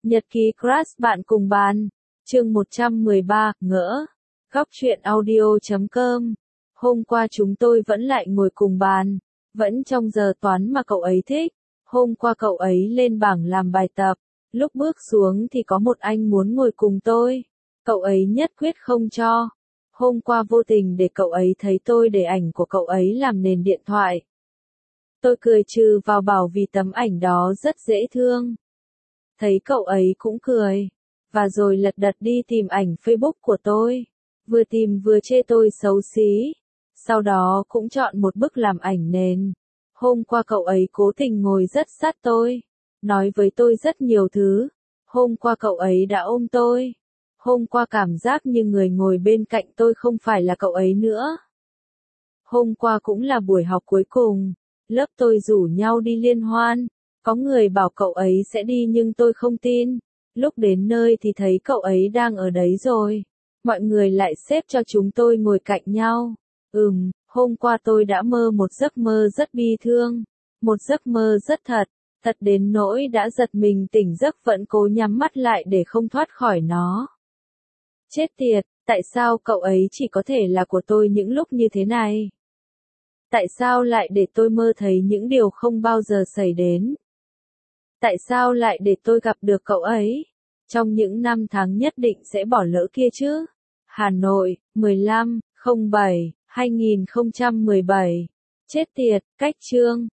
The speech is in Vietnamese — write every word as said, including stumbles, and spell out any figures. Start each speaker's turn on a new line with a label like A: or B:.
A: Nhật ký crush bạn cùng bàn. Chương một trăm mười ba, ngỡ. Góc truyện audio chấm com. Hôm qua chúng tôi vẫn lại ngồi cùng bàn. Vẫn trong giờ toán mà cậu ấy thích. Hôm qua cậu ấy lên bảng làm bài tập. Lúc bước xuống thì có một anh muốn ngồi cùng tôi. Cậu ấy nhất quyết không cho. Hôm qua vô tình để cậu ấy thấy tôi để ảnh của cậu ấy làm nền điện thoại. Tôi cười trừ vào bảo vì tấm ảnh đó rất dễ thương. Thấy cậu ấy cũng cười. Và rồi lật đật đi tìm ảnh Facebook của tôi. Vừa tìm vừa chê tôi xấu xí. Sau đó cũng chọn một bức làm ảnh nền. Hôm qua cậu ấy cố tình ngồi rất sát tôi. Nói với tôi rất nhiều thứ. Hôm qua cậu ấy đã ôm tôi. Hôm qua cảm giác như người ngồi bên cạnh tôi không phải là cậu ấy nữa. Hôm qua cũng là buổi học cuối cùng. Lớp tôi rủ nhau đi liên hoan. Có người bảo cậu ấy sẽ đi nhưng tôi không tin. Lúc đến nơi thì thấy cậu ấy đang ở đấy rồi. Mọi người lại xếp cho chúng tôi ngồi cạnh nhau. Ừm, hôm qua tôi đã mơ một giấc mơ rất bi thương. Một giấc mơ rất thật. Thật đến nỗi đã giật mình tỉnh giấc vẫn cố nhắm mắt lại để không thoát khỏi nó. Chết tiệt, tại sao cậu ấy chỉ có thể là của tôi những lúc như thế này? Tại sao lại để tôi mơ thấy những điều không bao giờ xảy đến? Tại sao lại để tôi gặp được cậu ấy? Trong những năm tháng nhất định sẽ bỏ lỡ kia chứ? Hà Nội, mười lăm, không bảy, hai nghìn không trăm mười bảy. Chết tiệt, cách chương.